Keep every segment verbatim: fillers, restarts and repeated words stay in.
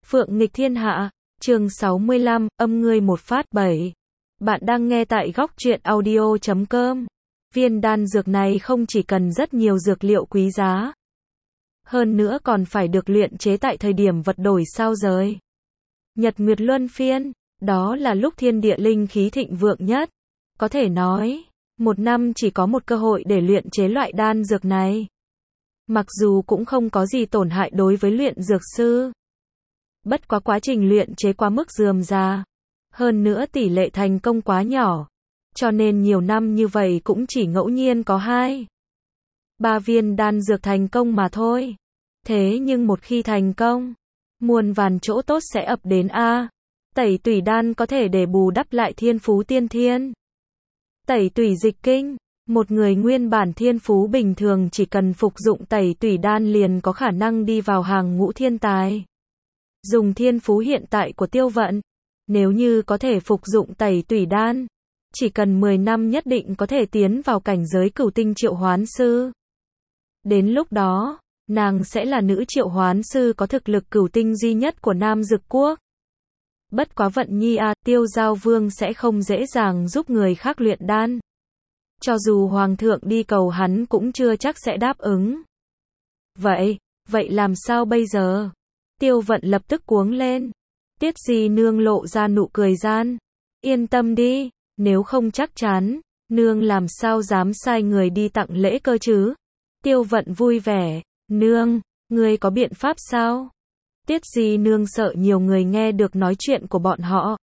Phượng nghịch thiên hạ, chương sáu mươi lăm, âm ngươi một phát bảy. Bạn đang nghe tại góc truyện audio chấm com. Viên đan dược này không chỉ cần rất nhiều dược liệu quý giá, hơn nữa còn phải được luyện chế tại thời điểm vật đổi sao rời. Nhật Nguyệt Luân Phiên, đó là lúc thiên địa linh khí thịnh vượng nhất. Có thể nói, một năm chỉ có một cơ hội để luyện chế loại đan dược này. Mặc dù cũng không có gì tổn hại đối với luyện dược sư. Bất quá quá trình luyện chế quá mức rườm rà. Hơn nữa tỷ lệ thành công quá nhỏ. Cho nên nhiều năm như vậy cũng chỉ ngẫu nhiên có hai, ba viên đan dược thành công mà thôi. Thế nhưng một khi thành công, muôn vàn chỗ tốt sẽ ập đến a. Tẩy tủy đan có thể để bù đắp lại thiên phú tiên thiên. Tẩy tủy dịch kinh, một người nguyên bản thiên phú bình thường chỉ cần phục dụng tẩy tủy đan liền có khả năng đi vào hàng ngũ thiên tài. Dùng thiên phú hiện tại của Tiêu Vận, nếu như có thể phục dụng tẩy tủy đan, chỉ cần mười năm nhất định có thể tiến vào cảnh giới cửu tinh triệu hoán sư. Đến lúc đó, nàng sẽ là nữ triệu hoán sư có thực lực cửu tinh duy nhất của Nam Dực Quốc. Bất quá Vận Nhi a, Tiêu Giao Vương sẽ không dễ dàng giúp người khác luyện đan. Cho dù Hoàng thượng đi cầu hắn cũng chưa chắc sẽ đáp ứng. Vậy, vậy làm sao bây giờ? Tiêu Vận lập tức cuống lên. Tiết Di nương lộ ra nụ cười gian. Yên tâm đi, nếu không chắc chắn, nương làm sao dám sai người đi tặng lễ cơ chứ? Tiêu Vận vui vẻ. Nương, ngươi có biện pháp sao? Tiết Di nương sợ nhiều người nghe được nói chuyện của bọn họ.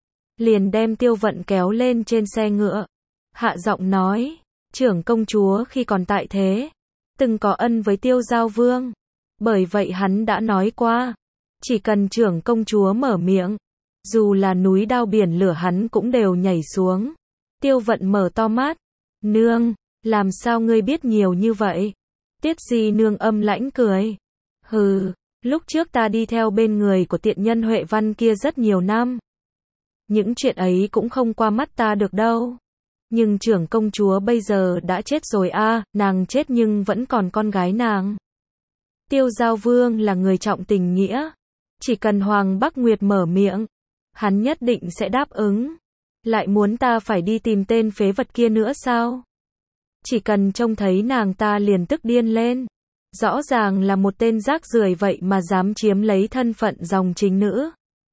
Liền đem Tiêu Vận kéo lên trên xe ngựa. Hạ giọng nói, trưởng công chúa khi còn tại thế, từng có ân với Tiêu Giao Vương. Bởi vậy hắn đã nói qua, chỉ cần trưởng công chúa mở miệng, dù là núi đao biển lửa hắn cũng đều nhảy xuống. Tiêu Vận mở to mắt. Nương, làm sao ngươi biết nhiều như vậy? Tiết Di nương âm lãnh cười. Hừ, lúc trước ta đi theo bên người của tiện nhân Huệ Văn kia rất nhiều năm. Những chuyện ấy cũng không qua mắt ta được đâu. Nhưng trưởng công chúa bây giờ đã chết rồi a, à, nàng chết nhưng vẫn còn con gái nàng. Tiêu Giao Vương là người trọng tình nghĩa. Chỉ cần Hoàng Bắc Nguyệt mở miệng, hắn nhất định sẽ đáp ứng. Lại muốn ta phải đi tìm tên phế vật kia nữa sao? Chỉ cần trông thấy nàng ta liền tức điên lên. Rõ ràng là một tên rác rưởi vậy mà dám chiếm lấy thân phận dòng chính nữ.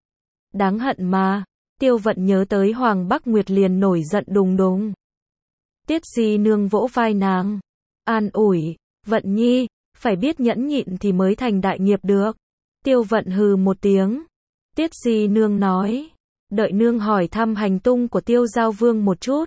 Đáng hận mà. Tiêu Vận nhớ tới Hoàng Bắc Nguyệt liền nổi giận đùng đùng. Tiết Di nương vỗ vai nàng. An ủi, Vận Nhi, phải biết nhẫn nhịn thì mới thành đại nghiệp được. Tiêu Vận hừ một tiếng. Tiết Di nương nói, đợi nương hỏi thăm hành tung của Tiêu Giao Vương một chút.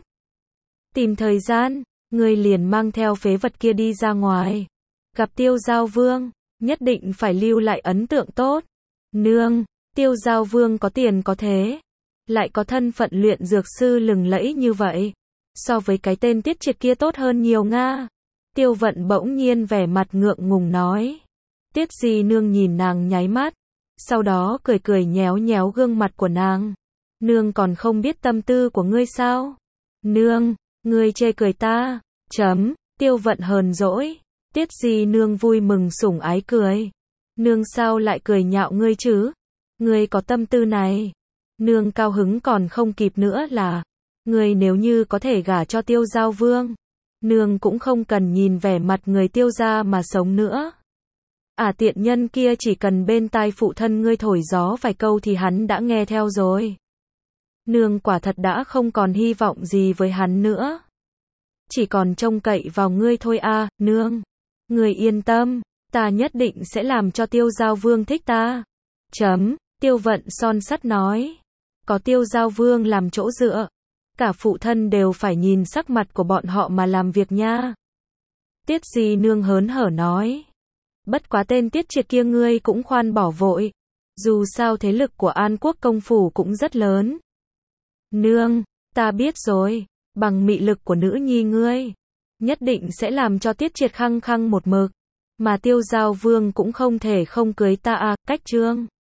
Tìm thời gian, ngươi liền mang theo phế vật kia đi ra ngoài. Gặp Tiêu Giao Vương, nhất định phải lưu lại ấn tượng tốt. Nương, Tiêu Giao Vương có tiền có thế, lại có thân phận luyện dược sư lừng lẫy như vậy. So với cái tên Tiết Triệt kia tốt hơn nhiều nga. Tiêu Vận bỗng nhiên vẻ mặt ngượng ngùng nói. Tiết Di nương nhìn nàng nháy mắt. Sau đó cười cười nhéo nhéo gương mặt của nàng. Nương còn không biết tâm tư của ngươi sao? Nương, ngươi chê cười ta. Chấm, Tiêu Vận hờn dỗi. Tiết Di nương vui mừng sủng ái cười. Nương sao lại cười nhạo ngươi chứ? Ngươi có tâm tư này. Nương cao hứng còn không kịp nữa là, ngươi nếu như có thể gả cho Tiêu Giao Vương, nương cũng không cần nhìn vẻ mặt người Tiêu gia mà sống nữa. À tiện nhân kia chỉ cần bên tai phụ thân ngươi thổi gió vài câu thì hắn đã nghe theo rồi. Nương quả thật đã không còn hy vọng gì với hắn nữa. Chỉ còn trông cậy vào ngươi thôi a, à, nương. Ngươi yên tâm, ta nhất định sẽ làm cho Tiêu Giao Vương thích ta. Chấm, Tiêu Vận son sắt nói. Có Tiêu Giao Vương làm chỗ dựa, cả phụ thân đều phải nhìn sắc mặt của bọn họ mà làm việc nha. Tiết Di nương hớn hở nói. Bất quá tên Tiết Triệt kia ngươi cũng khoan bỏ vội. Dù sao thế lực của An Quốc công phủ cũng rất lớn. Nương, ta biết rồi, bằng mị lực của nữ nhi ngươi, nhất định sẽ làm cho Tiết Triệt khăng khăng một mực. Mà Tiêu Giao Vương cũng không thể không cưới ta à, cách trương.